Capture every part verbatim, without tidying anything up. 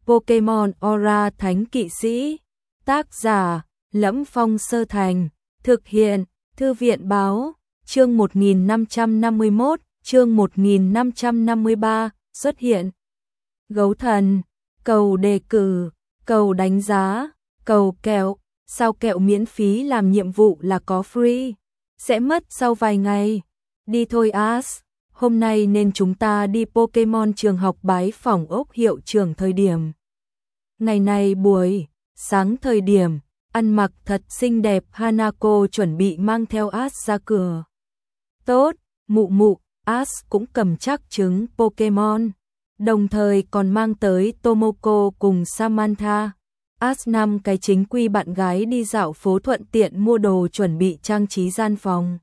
Pokemon Aura Thánh Kỵ Sĩ. Tác giả: Lẫm Phong Sơ Thành. Thực hiện: Thư viện Báo. Chương một nghìn năm trăm năm mươi mốt, chương một nghìn năm trăm năm mươi ba, xuất hiện. Gấu thần, cầu đề cử, cầu đánh giá, cầu kẹo, sao kẹo miễn phí làm nhiệm vụ là có free, sẽ mất sau vài ngày. Đi thôi As, hôm nay nên chúng ta đi Pokemon trường học bái phỏng ốc hiệu trưởng thời điểm. Ngày này buổi sáng thời điểm, ăn mặc thật xinh đẹp, Hanako chuẩn bị mang theo As ra cửa. Tốt, mụ mụ, As cũng cầm chắc trứng Pokemon, đồng thời còn mang tới Tomoko cùng Samantha. As năm cái chính quy bạn gái đi dạo phố thuận tiện mua đồ chuẩn bị trang trí gian phòng.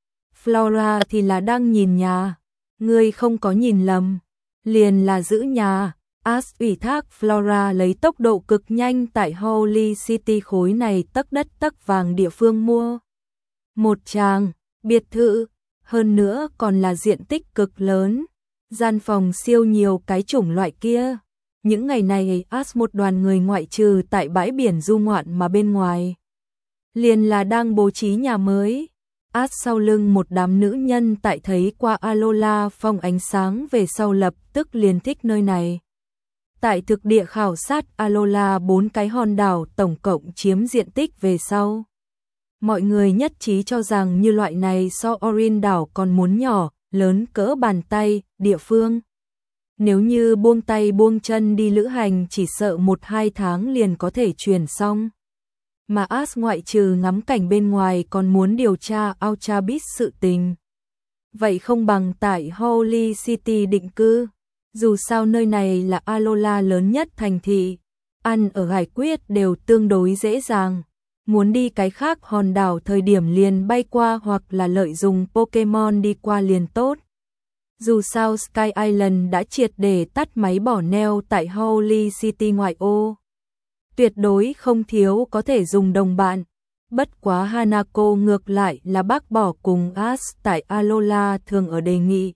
Flora thì là đang nhìn nhà, ngươi không có nhìn lầm, liền là giữ nhà. As ủy thác Flora lấy tốc độ cực nhanh tại Holy City khối này tấc đất tấc vàng địa phương mua một tràng biệt thự, hơn nữa còn là diện tích cực lớn, gian phòng siêu nhiều cái chủng loại kia. Những ngày này As một đoàn người ngoại trừ tại bãi biển du ngoạn mà bên ngoài liền là đang bố trí nhà mới. As sau lưng một đám nữ nhân tại thấy qua Alola Phong ánh sáng về sau lập tức liền thích nơi này. Tại thực địa khảo sát Alola bốn cái hòn đảo tổng cộng chiếm diện tích về sau. Mọi người nhất trí cho rằng như loại này so Orin đảo còn muốn nhỏ, lớn cỡ bàn tay, địa phương. Nếu như buông tay buông chân đi lữ hành chỉ sợ một hai tháng liền có thể chuyển xong. Mà As ngoại trừ ngắm cảnh bên ngoài còn muốn điều tra Ultra Beast sự tình. Vậy không bằng tại Holy City định cư. Dù sao nơi này là Alola lớn nhất thành thị, ăn ở giải quyết đều tương đối dễ dàng. Muốn đi cái khác hòn đảo thời điểm liền bay qua hoặc là lợi dụng Pokemon đi qua liền tốt. Dù sao Sky Island đã triệt để tắt máy bỏ neo tại Holy City ngoại ô. Tuyệt đối không thiếu có thể dùng đồng bạn. Bất quá Hanako ngược lại là bác bỏ cùng As tại Alola thường ở đề nghị.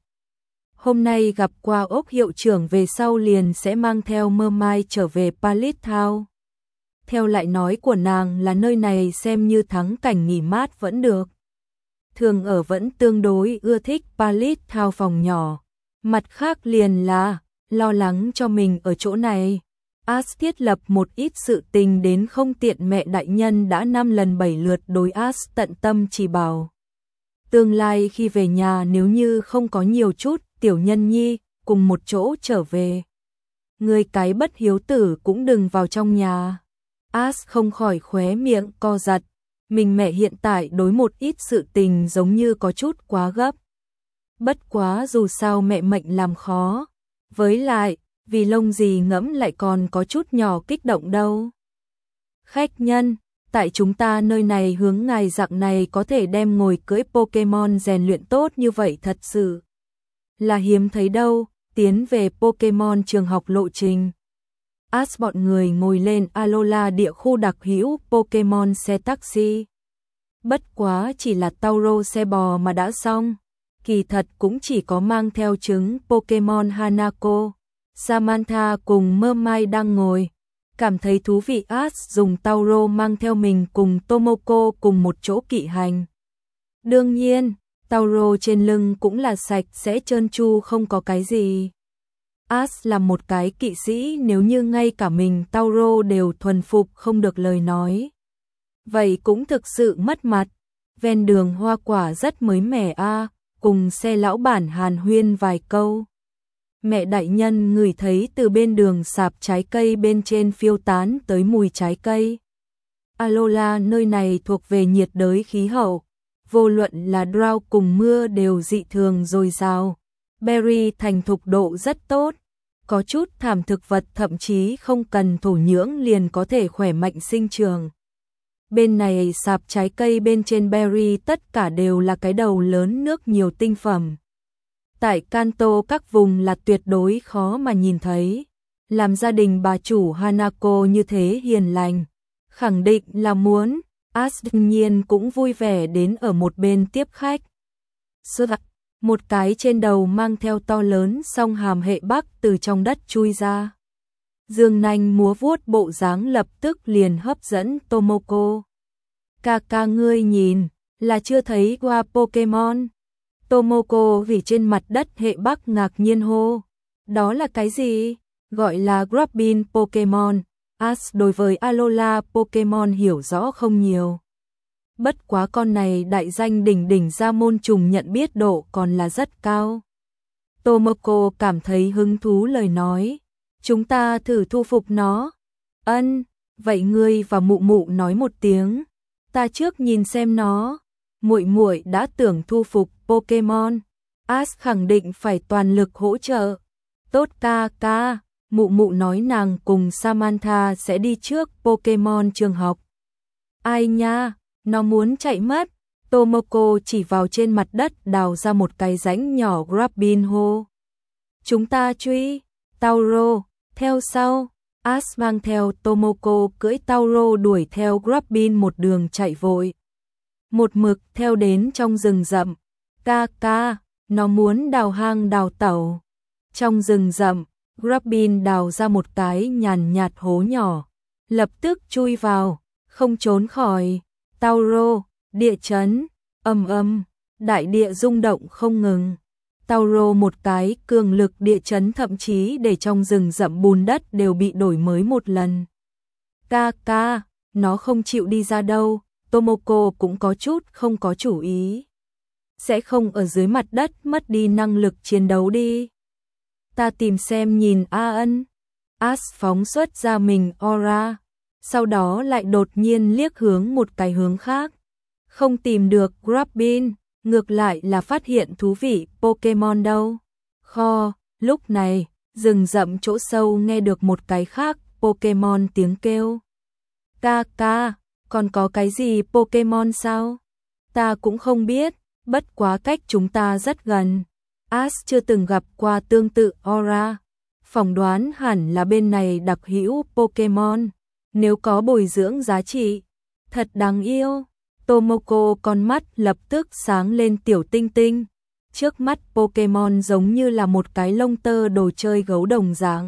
Hôm nay gặp qua ốc hiệu trưởng về sau liền sẽ mang theo Mơ Mai trở về Pallet Town. Theo lại nói của nàng là nơi này xem như thắng cảnh nghỉ mát vẫn được. Thường ở vẫn tương đối ưa thích Pallet Town phòng nhỏ. Mặt khác liền là lo lắng cho mình ở chỗ này. As thiết lập một ít sự tình đến không tiện, mẹ đại nhân đã năm lần bảy lượt đối As tận tâm chỉ bảo. Tương lai khi về nhà nếu như không có nhiều chút tiểu nhân nhi cùng một chỗ trở về, người cái bất hiếu tử cũng đừng vào trong nhà. As không khỏi khóe miệng co giật, mình mẹ hiện tại đối một ít sự tình giống như có chút quá gấp. Bất quá dù sao mẹ mệnh làm khó, với lại vì lông gì ngẫm lại còn có chút nhỏ kích động đâu. Khách nhân, tại chúng ta nơi này hướng ngài dạng này có thể đem ngồi cưỡi Pokemon rèn luyện tốt như vậy thật sự là hiếm thấy đâu. Tiến về Pokemon trường học lộ trình. As bọn người ngồi lên Alola địa khu đặc hữu Pokemon xe taxi. Bất quá chỉ là Tauro xe bò mà đã xong. Kỳ thật cũng chỉ có mang theo trứng Pokemon Hanako, Samantha cùng Mơ Mai đang ngồi. Cảm thấy thú vị As dùng Tauro mang theo mình cùng Tomoko cùng một chỗ kỵ hành. Đương nhiên, Tauro trên lưng cũng là sạch sẽ trơn tru không có cái gì. As là một cái kỵ sĩ, nếu như ngay cả mình Tauro đều thuần phục không được lời nói, vậy cũng thực sự mất mặt. Ven đường hoa quả rất mới mẻ a, cùng xe lão bản hàn huyên vài câu. Mẹ đại nhân ngửi thấy từ bên đường sạp trái cây bên trên phiêu tán tới mùi trái cây. Alola nơi này thuộc về nhiệt đới khí hậu, vô luận là drought cùng mưa đều dị thường dồi dào. Berry thành thục độ rất tốt, có chút thảm thực vật thậm chí không cần thổ nhưỡng liền có thể khỏe mạnh sinh trường. Bên này sạp trái cây bên trên berry tất cả đều là cái đầu lớn nước nhiều tinh phẩm. Tại Kanto các vùng là tuyệt đối khó mà nhìn thấy. Làm gia đình bà chủ Hanako như thế hiền lành, khẳng định là muốn. As đương nhiên cũng vui vẻ đến ở một bên tiếp khách. Sơ một cái trên đầu mang theo to lớn song hàm hệ bắc từ trong đất chui ra. dương nanh múa vuốt bộ dáng lập tức liền hấp dẫn Tomoko. Ca ca ngươi nhìn, là chưa thấy qua Pokemon. Tomoko vì trên mặt đất hệ Bắc ngạc nhiên hô. Đó là cái gì? Gọi là Grabbing Pokemon. Ash đối với Alola Pokemon hiểu rõ không nhiều. Bất quá con này đại danh đỉnh đỉnh ra môn trùng nhận biết độ còn là rất cao. Tomoko cảm thấy hứng thú lời nói. Chúng ta thử thu phục nó. Ân, vậy ngươi và mụ mụ nói một tiếng. Ta trước nhìn xem nó. Muội muội đã tưởng thu phục Pokemon. Ash khẳng định phải toàn lực hỗ trợ. Tốt ca ca, mụ mụ nói nàng cùng Samantha sẽ đi trước Pokemon trường học. Ai nha, nó muốn chạy mất. Tomoko chỉ vào trên mặt đất đào ra một cái rãnh nhỏ Grabbing hô. Chúng ta truy, Tauro, theo sau. Ash mang theo Tomoko cưỡi Tauro đuổi theo Grabbing một đường chạy vội. Một mực theo đến trong rừng rậm. Ca ca, nó muốn đào hang đào tẩu. Trong rừng rậm, Grabbing đào ra một cái nhàn nhạt hố nhỏ. Lập tức chui vào, không trốn khỏi. Tauro, địa chấn, ầm ầm, đại địa rung động không ngừng. Tauro một cái cường lực địa chấn thậm chí để trong rừng rậm bùn đất đều bị đổi mới một lần. Ca ca, nó không chịu đi ra đâu. Tomoko cũng có chút không có chủ ý. Sẽ không ở dưới mặt đất mất đi năng lực chiến đấu đi. Ta tìm xem nhìn A Ân. Ash phóng xuất ra mình aura. Sau đó lại đột nhiên liếc hướng một cái hướng khác. Không tìm được Grabbing, ngược lại là phát hiện thú vị Pokemon đâu. Kho, lúc này, rừng rậm chỗ sâu nghe được một cái khác Pokemon tiếng kêu. Ca ca, còn có cái gì Pokemon sao? Ta cũng không biết, bất quá cách chúng ta rất gần. Ash chưa từng gặp qua tương tự aura. Phỏng đoán hẳn là bên này đặc hữu Pokemon. Nếu có bồi dưỡng giá trị, thật đáng yêu. Tomoko con mắt lập tức sáng lên tiểu tinh tinh. Trước mắt Pokemon giống như là một cái lông tơ đồ chơi gấu đồng dạng.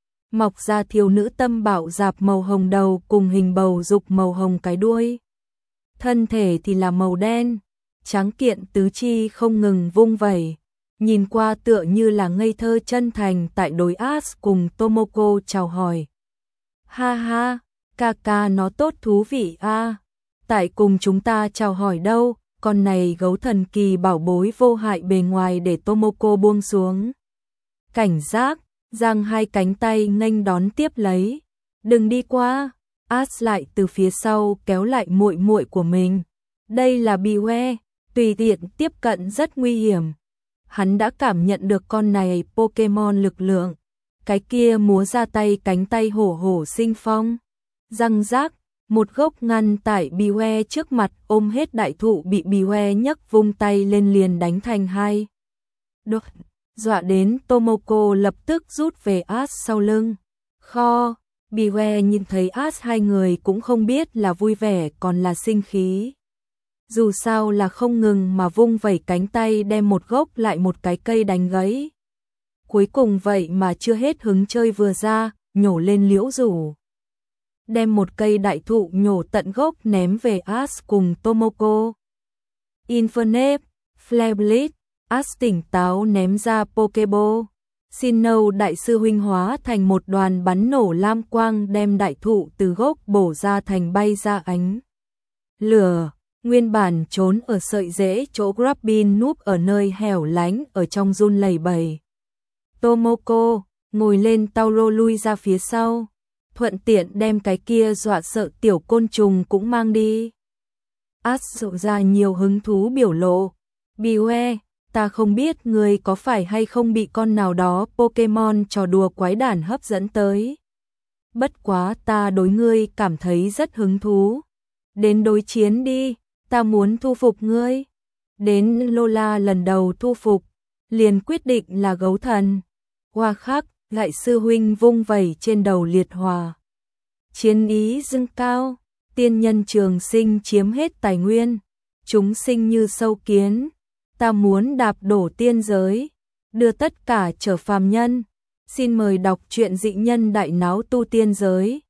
Mọc ra thiếu nữ tâm bảo dạp màu hồng đầu cùng hình bầu dục màu hồng cái đuôi. Thân thể thì là màu đen, trắng kiện tứ chi không ngừng vung vẩy. Nhìn qua tựa như là ngây thơ chân thành tại đối Ash cùng Tomoko chào hỏi. Ha ha, ca ca nó tốt thú vị a. À. Tại cùng chúng ta chào hỏi đâu, con này gấu thần kỳ bảo bối vô hại bề ngoài để Tomoko buông xuống. Cảnh giác, giang hai cánh tay nghênh đón tiếp lấy. Đừng đi qua. Ash lại từ phía sau kéo lại muội muội của mình. Đây là Beware, tùy tiện tiếp cận rất nguy hiểm. Hắn đã cảm nhận được con này Pokemon lực lượng. Cái kia múa ra tay cánh tay hổ hổ sinh phong. Răng rác, một gốc ngăn tại Beware trước mặt ôm hết đại thụ bị Beware nhấc vung tay lên liền đánh thành hai. Đột, dọa đến Tomoko lập tức rút về Ash sau lưng. Kho, Beware nhìn thấy Ash hai người cũng không biết là vui vẻ còn là sinh khí. Dù sao là không ngừng mà vung vẩy cánh tay đem một gốc lại một cái cây đánh gãy. Cuối cùng vậy mà chưa hết hứng chơi vừa ra, nhổ lên liễu rủ. Đem một cây đại thụ nhổ tận gốc ném về Ash cùng Tomoko. Infernape, Flablit, Ash tỉnh táo ném ra Pokeball. Sinnoh đại sư huynh hóa thành một đoàn bắn nổ lam quang đem đại thụ từ gốc bổ ra thành bay ra ánh lửa. Nguyên bản trốn ở sợi rễ chỗ Grabbing núp ở nơi hẻo lánh ở trong run lẩy bẩy. Tomoko ngồi lên Tauro lui ra phía sau, thuận tiện đem cái kia dọa sợ tiểu côn trùng cũng mang đi. Ash lộ ra nhiều hứng thú biểu lộ. Beware, ta không biết người có phải hay không bị con nào đó Pokemon trò đùa quái đản hấp dẫn tới. Bất quá ta đối ngươi cảm thấy rất hứng thú. Đến đối chiến đi, ta muốn thu phục ngươi. Đến Lola lần đầu thu phục, liền quyết định là gấu thần. Hoa khắc, lại sư huynh vung vẩy trên đầu liệt hòa. Chiến ý dâng cao, tiên nhân trường sinh chiếm hết tài nguyên. Chúng sinh như sâu kiến, ta muốn đạp đổ tiên giới, đưa tất cả trở phàm nhân. Xin mời đọc truyện Dị Nhân Đại Náo Tu Tiên Giới.